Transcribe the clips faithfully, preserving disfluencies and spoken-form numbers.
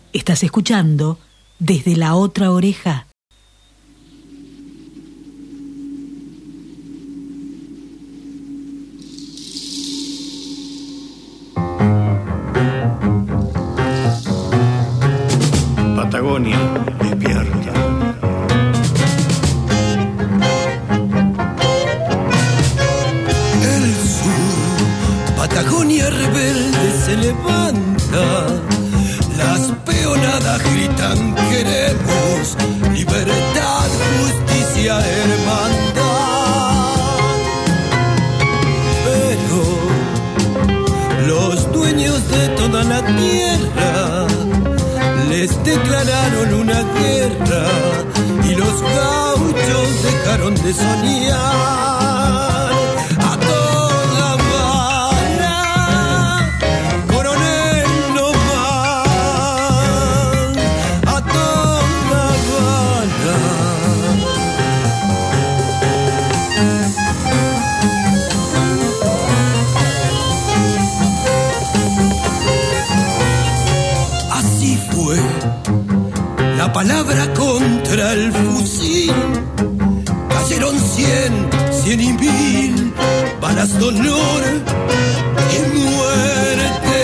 Estás escuchando Desde la Otra Oreja. Patagonia despierta. El sur, Patagonia rebelde se levanta. Las peonadas gritan: queremos libertad, justicia, hermandad. Pero los dueños de toda la tierra les declararon una guerra y los gauchos dejaron de soñar. A toda bala, coronel no más. A toda bala. Así fue la palabra contra el fusil. Cayeron cien, cien y mil balas de honor y muerte.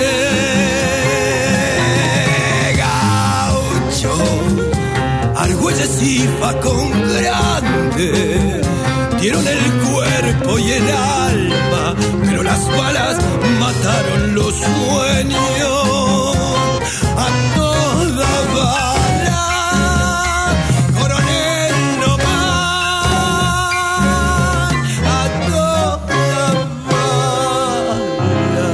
Gaucho, Argüelles y Facón grande dieron el cuerpo y el alma, pero las balas mataron los sueños. A toda bala, coronel no más. A toda bala.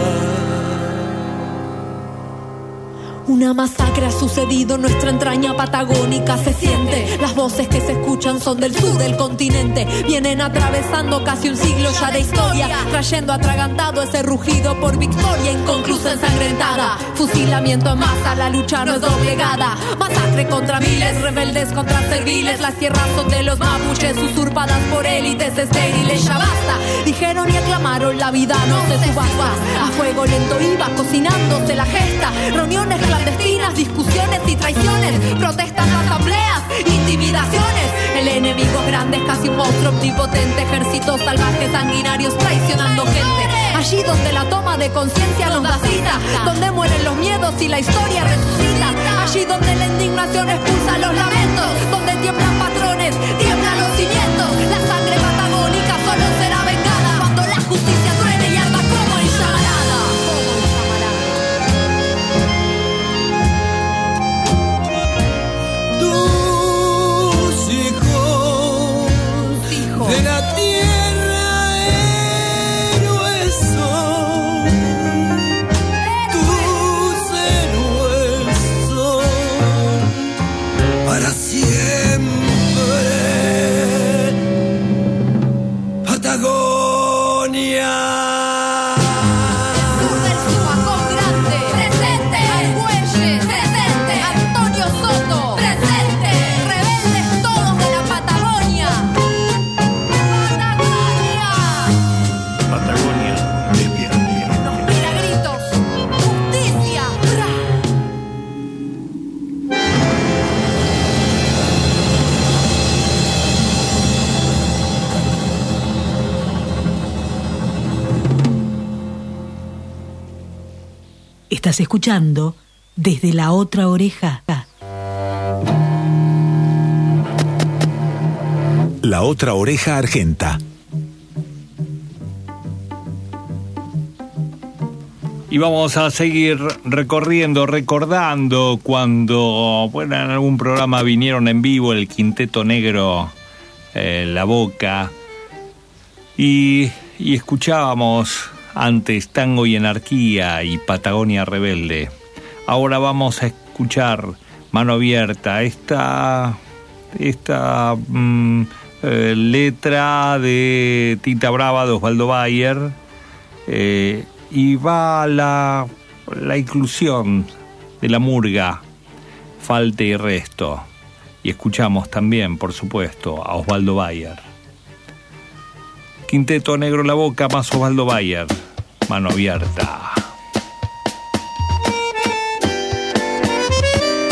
Una masacre ha sucedido en nuestra entraña patagónica, se siente. Las voces que se escuchan son del sur del continente. Vienen atravesando casi un siglo ya de historia, trayendo atragantado ese rugido por victoria inconclusa, ensangrentada. Fusilamiento en masa, la lucha no es doblegada. Masacre contra miles, rebeldes contra serviles. Las tierras son de los mapuches, usurpadas por élites estériles. Ya basta, dijeron y aclamaron, la vida no se subasta. A fuego lento iba cocinándose la gesta. Reuniones clandestinas, discusiones y traiciones, protestas, asambleas, intimidaciones. El enemigo es grande, es casi un monstruo omnipotente. Ejércitos salvajes, sanguinarios, traicionando gente. Allí donde la toma de conciencia nos da cita, donde mueren los miedos y la historia resucita. Allí donde la indignación expulsa los lamentos, donde tiemblan patrones, tiemblan los cimientos. La sangre patagónica solo será vengada cuando la justicia truene y arda como en llamarada. Tus hijos, hijos de la tierra héroes son. Tus héroes son para siempre. Patagonia. Sur del Subacón grande, presente. Argüelles, presente. Antonio Soto, presente. Rebeldes todos de la Patagonia. Patagonia. Patagonia despierta. Nos mira gritos. Justicia. Ra. Estás escuchando Desde la Otra Oreja. La Otra Oreja Argenta. Y vamos a seguir recorriendo, recordando cuando, bueno, en algún programa vinieron en vivo el Quinteto Negro, eh, La Boca, y, y escuchábamos antes Tango y Anarquía y Patagonia Rebelde. Ahora vamos a escuchar Mano Abierta, esta, esta mm, eh, letra de Tinta Brava de Osvaldo Bayer, eh, y va la, la inclusión de la murga Falte y Resto, y escuchamos también, por supuesto, a Osvaldo Bayer. Quinteto Negro La Boca más Osvaldo Bayer, Mano Abierta.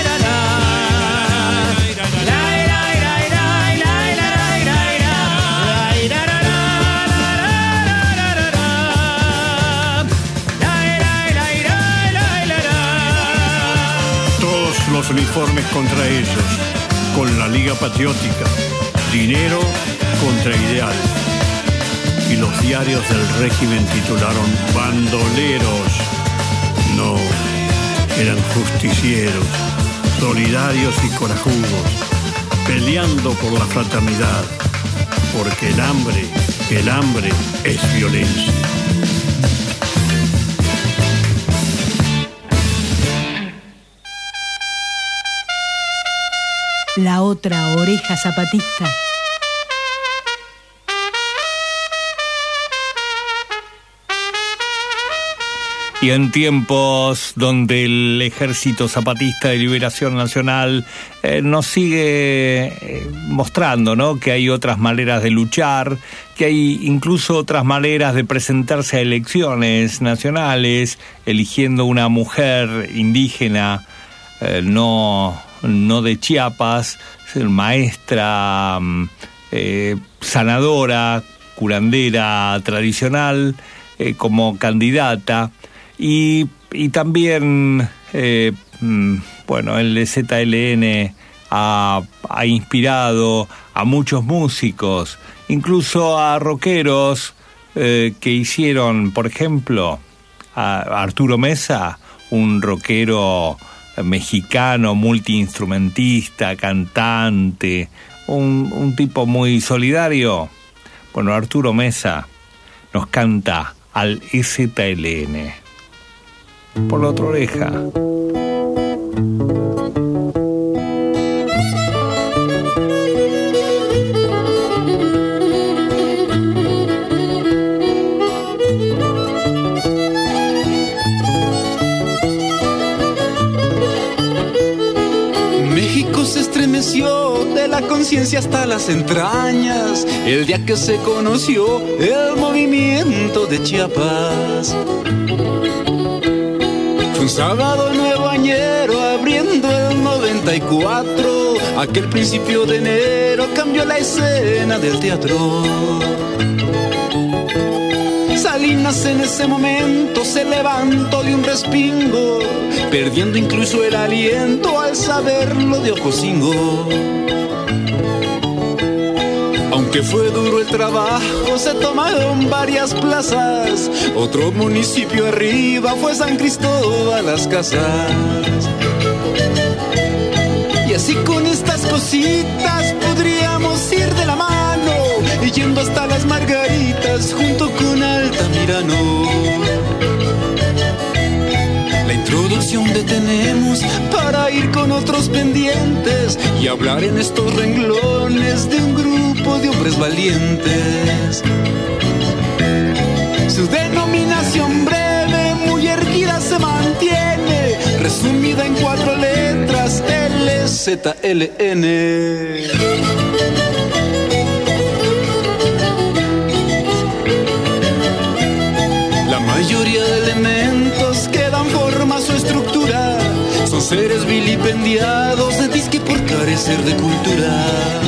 Los uniformes contra ellos, con la Liga Patriótica, dinero contra ideal. Y los diarios del régimen titularon bandoleros. No, eran justicieros, solidarios y corajudos, peleando por la fraternidad, porque el hambre, el hambre es violencia. La otra oreja zapatista. Y en tiempos donde el Ejército Zapatista de Liberación Nacional eh, nos sigue eh, mostrando, ¿no?, que hay otras maneras de luchar, que hay incluso otras maneras de presentarse a elecciones nacionales, eligiendo una mujer indígena, eh, no, no de Chiapas, maestra, eh, sanadora, curandera tradicional, eh, como candidata. Y, y también, eh, bueno, el Z L N ha, ha inspirado a muchos músicos, incluso a rockeros eh, que hicieron, por ejemplo, a Arturo Mesa, un rockero mexicano, multiinstrumentista, cantante, un, un tipo muy solidario. Bueno, Arturo Meza nos canta al E Z L N. Por la otra oreja. De la conciencia hasta las entrañas, el día que se conoció el movimiento de Chiapas. Fue un sábado nuevañero abriendo el noventa y cuatro, aquel principio de enero cambió la escena del teatro. Salinas en ese momento se levantó de un respingo, perdiendo incluso el aliento al saberlo de Ocosingo. Aunque fue duro el trabajo, se tomaron varias plazas. Otro municipio arriba fue San Cristóbal Las Casas. Y así con estas cositas podríamos ir de la mano, yendo hasta las Margaritas junto con Altamirano. La introducción detenemos para ir con otros pendientes y hablar en estos renglones de un grupo de hombres valientes. Su denominación breve, muy erguida, se mantiene, resumida en cuatro letras, L Z L N. La mayoría de elementos que dan forma a su estructura son seres vilipendiados, de disque por carecer de cultura,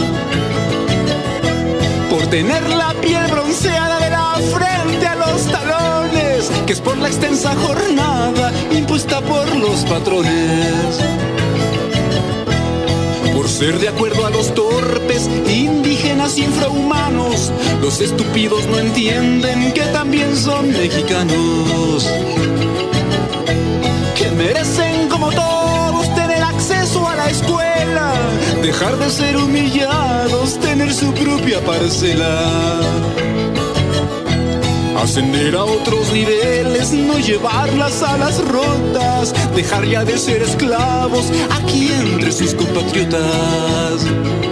por tener la piel bronceada de la frente a los talones, que es por la extensa jornada impuesta por los patrones, por ser de acuerdo a los torpes, indígenas y infrahumanos. Los estúpidos no entienden que también son mexicanos, que merecen como todos tener acceso a la escuela, dejar de ser humillados, tener su propia parcela, ascender a otros niveles, no llevar las alas rotas, dejar ya de ser esclavos aquí entre sus compatriotas.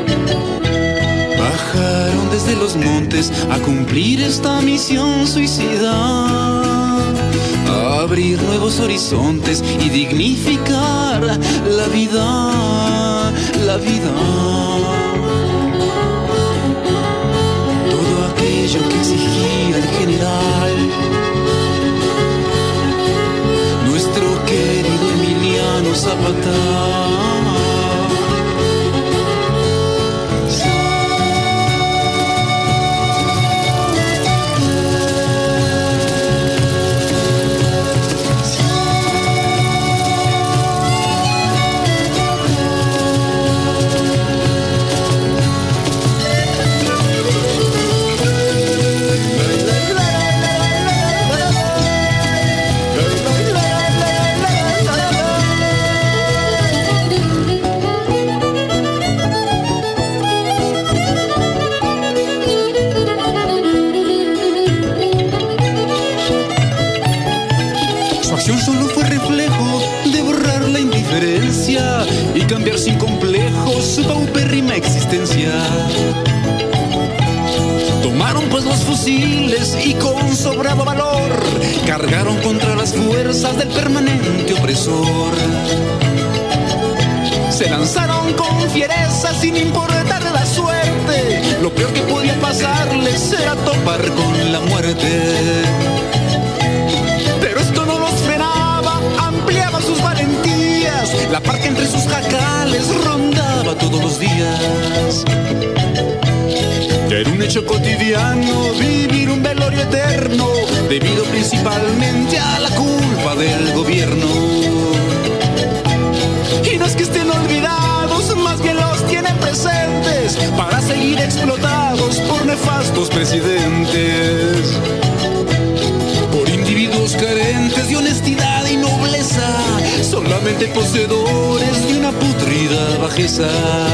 Bajaron desde los montes a cumplir esta misión suicida, a abrir nuevos horizontes y dignificar la vida, la vida. Todo aquello que exigía el general, nuestro querido Emiliano Zapata. Y cambiar sin complejos su paupérrima existencia. Tomaron pues los fusiles y con sobrado valor cargaron contra las fuerzas del permanente opresor. Se lanzaron con fiereza sin importar la suerte. Lo peor que podía pasarles era topar con la muerte. Pero esto no los frenaba, ampliaba sus valentías. La parca entre sus jacales rondaba todos los días. Ya era un hecho cotidiano vivir un velorio eterno, debido principalmente a la culpa del gobierno. Y no es que estén olvidados, más bien los tienen presentes para seguir explotados por nefastos presidentes, por individuos carentes de honestidad y nobleza. Son solamente poseedores de una putrida bajeza.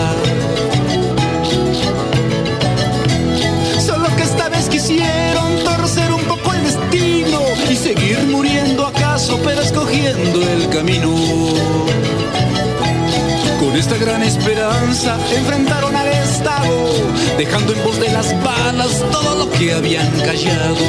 Solo que esta vez quisieron torcer un poco el destino y seguir muriendo acaso, pero escogiendo el camino. Con esta gran esperanza enfrentaron al Estado, dejando en voz de las balas todo lo que habían callado.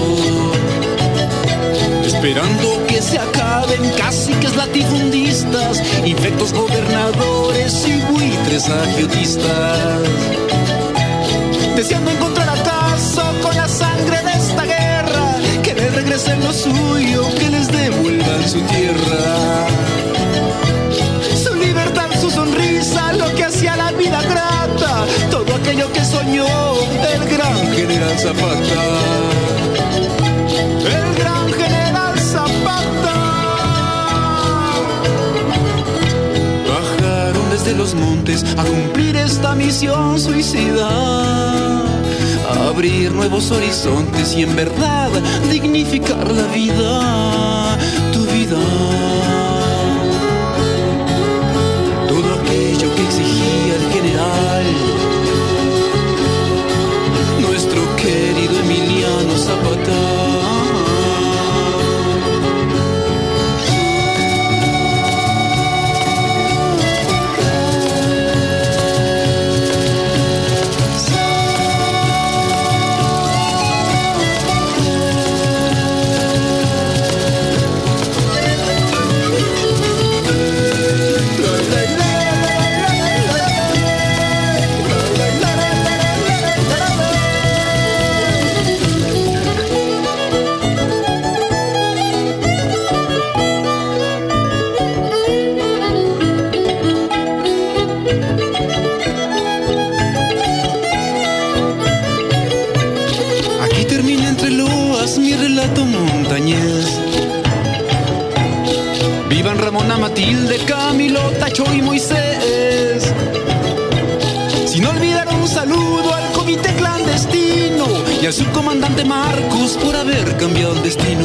Esperando que se acaben caciques latifundistas, infectos gobernadores y buitres agiotistas. Deseando encontrar acaso con la sangre de esta guerra que les regresen lo suyo, que les devuelvan su tierra. Su libertad, su sonrisa, lo que hacía la vida grata, todo aquello que soñó el gran general Zapata. El gran general Zapata. Bajaron desde los montes a cumplir esta misión suicida, a abrir nuevos horizontes y en verdad dignificar la vida, tu vida. Todo aquello que exigía el general, nuestro querido Emiliano Zapata. Vivan Ramona, Matilde, Camilo, Tacho y Moisés. Sin olvidar un saludo al comité clandestino y al subcomandante Marcos por haber cambiado el destino.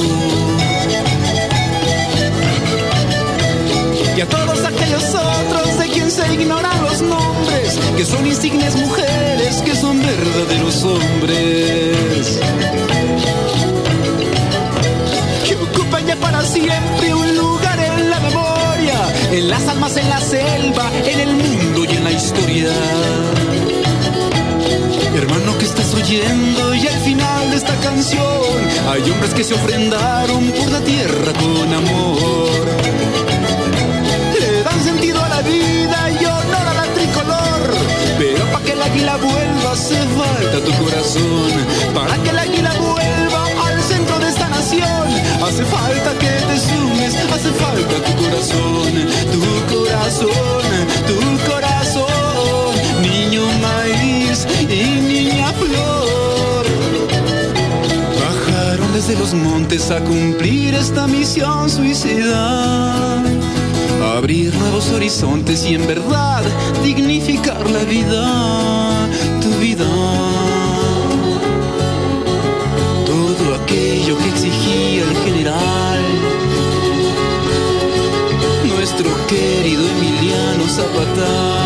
Y a todos aquellos otros de quien se ignoran los nombres, que son insignes mujeres, que son verdaderos hombres, que ocupan ya para siempre un lugar en la memoria, en las almas, en la selva, en el mundo y en la historia. Hermano que estás oyendo, y al final de esta canción hay hombres que se ofrendaron por la tierra con amor. Le dan sentido a la vida y honor a la tricolor, pero para que el águila vuelva hace falta tu corazón. Para que el águila vuelva al centro de esta nación hace falta que te sumes, hace falta tu corazón, tu corazón, tu corazón, niño maíz y niña flor. Bajaron desde los montes a cumplir esta misión suicida, a abrir nuevos horizontes y en verdad dignificar la vida, tu vida. Todo aquello que exigía el general, nuestro querido Emiliano Zapata.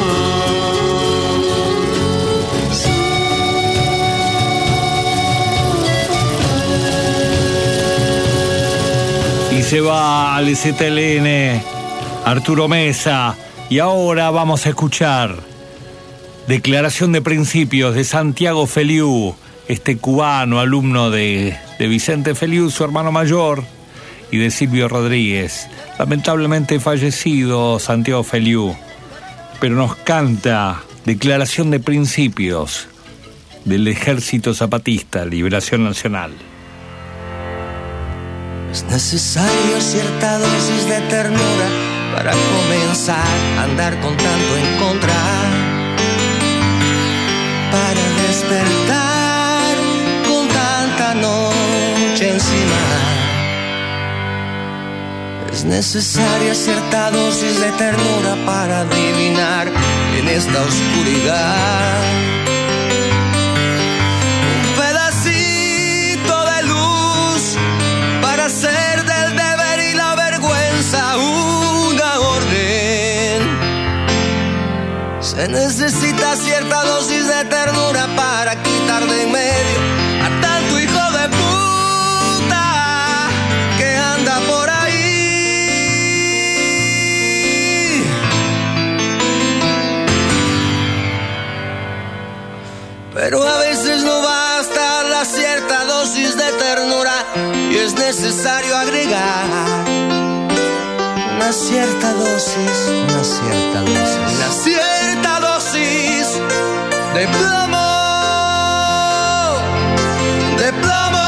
Y se va al Z L N Arturo Mesa. Y ahora vamos a escuchar declaración de principios de Santiago Feliú, este cubano, alumno de, de Vicente Feliú, su hermano mayor, y de Silvio Rodríguez. Lamentablemente fallecido Santiago Feliú, pero nos canta declaración de principios del Ejército Zapatista, Liberación Nacional. Es necesario cierta dosis de ternura para comenzar a andar con tanto en contra, para despertar con tanta noche encima. Es necesaria cierta dosis de ternura para adivinar en esta oscuridad un pedacito de luz para hacer del deber y la vergüenza una Se necesita cierta dosis de ternura para quitar de en medio a tanto hijo de puta que anda por ahí. Pero a veces no basta la cierta dosis de ternura y es necesario agregar una cierta dosis, una cierta dosis, una cierta dosis de plomo, de plomo.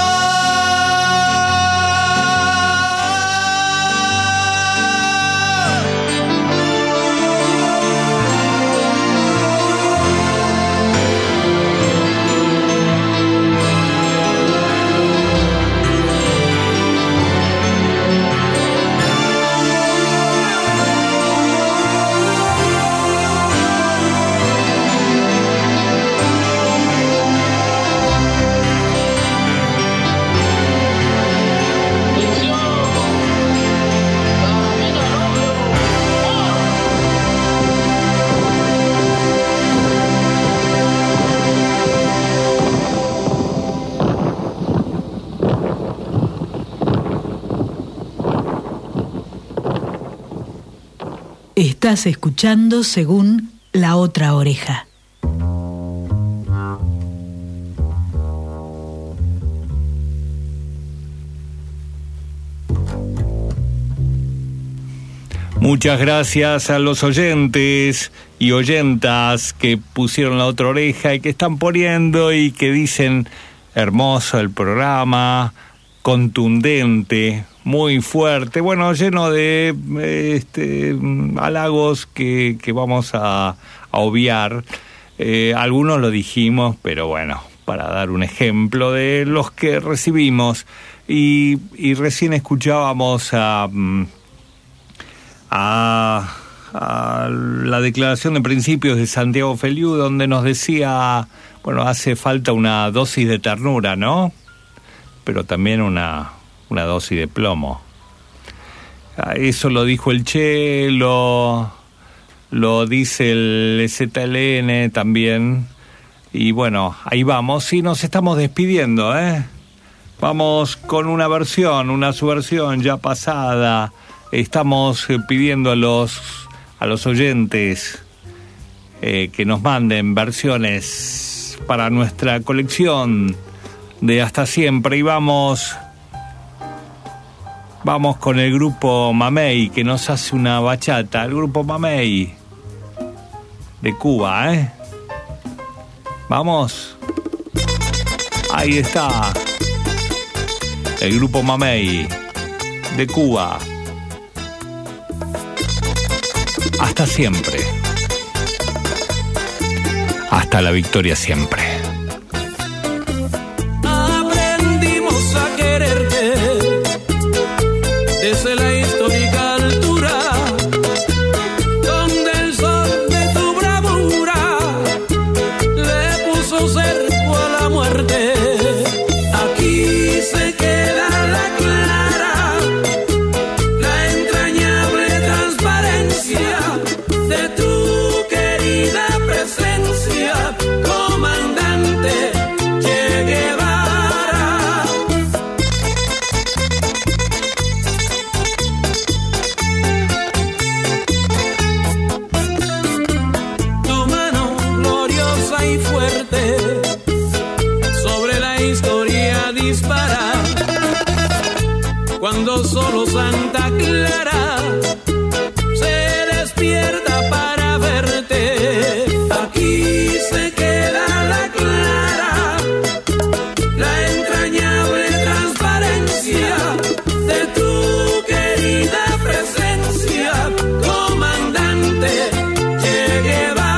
Estás escuchando Según la Otra Oreja. Muchas gracias a los oyentes y oyentas que pusieron la otra oreja y que están poniendo y que dicen hermoso el programa, contundente, muy fuerte, bueno, lleno de este, halagos que, que vamos a, a obviar. Eh, algunos lo dijimos, pero bueno, para dar un ejemplo de los que recibimos. Y, y recién escuchábamos a, a, a la declaración de principios de Santiago Feliú, donde nos decía, bueno, hace falta una dosis de ternura, ¿no? Pero también una... una dosis de plomo. Eso lo dijo el Che, lo, lo dice el Z L N también. Y bueno, ahí vamos. Y nos estamos despidiendo, ¿eh? Vamos con una versión, una subversión ya pasada. Estamos pidiendo a los, a los oyentes eh, que nos manden versiones para nuestra colección de Hasta Siempre. Y vamos... Vamos con el grupo Mamey, que nos hace una bachata. El grupo Mamey de Cuba, ¿eh? Vamos. Ahí está. El grupo Mamey de Cuba. Hasta siempre. Hasta la victoria siempre. Aprendimos a quererte desde la histórica altura, donde el sol de tu bravura le puso cerco a la muerte. Aquí se queda la clara, la entrañable transparencia de tu querida presencia, comandante Che Guevara. Y fuerte sobre la historia dispara, cuando solo Santa Clara se despierta para verte. Aquí se queda la clara, la entrañable transparencia de tu querida presencia, comandante Che Guevara.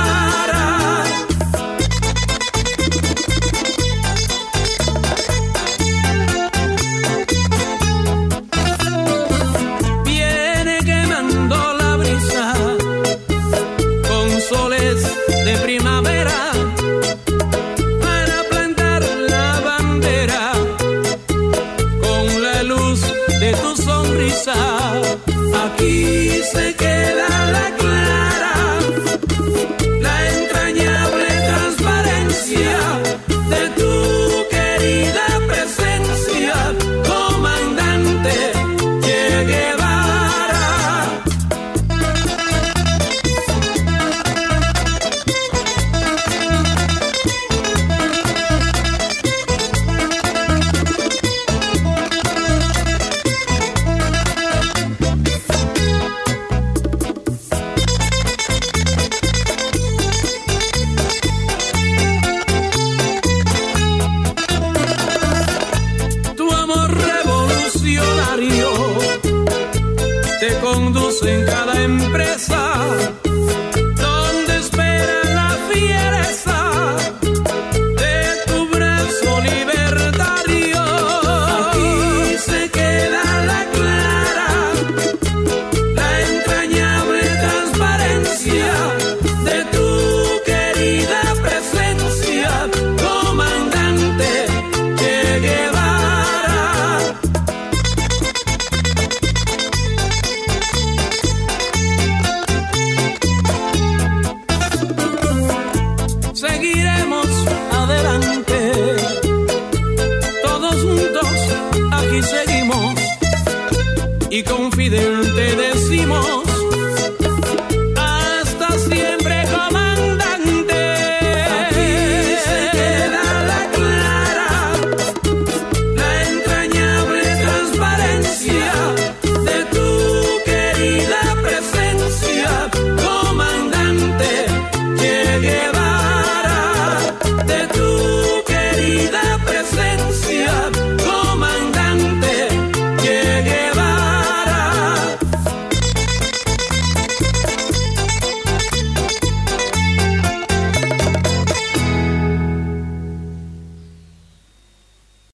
De primavera para plantar la bandera con la luz de tu sonrisa. Aquí se queda la clara, la y confidente de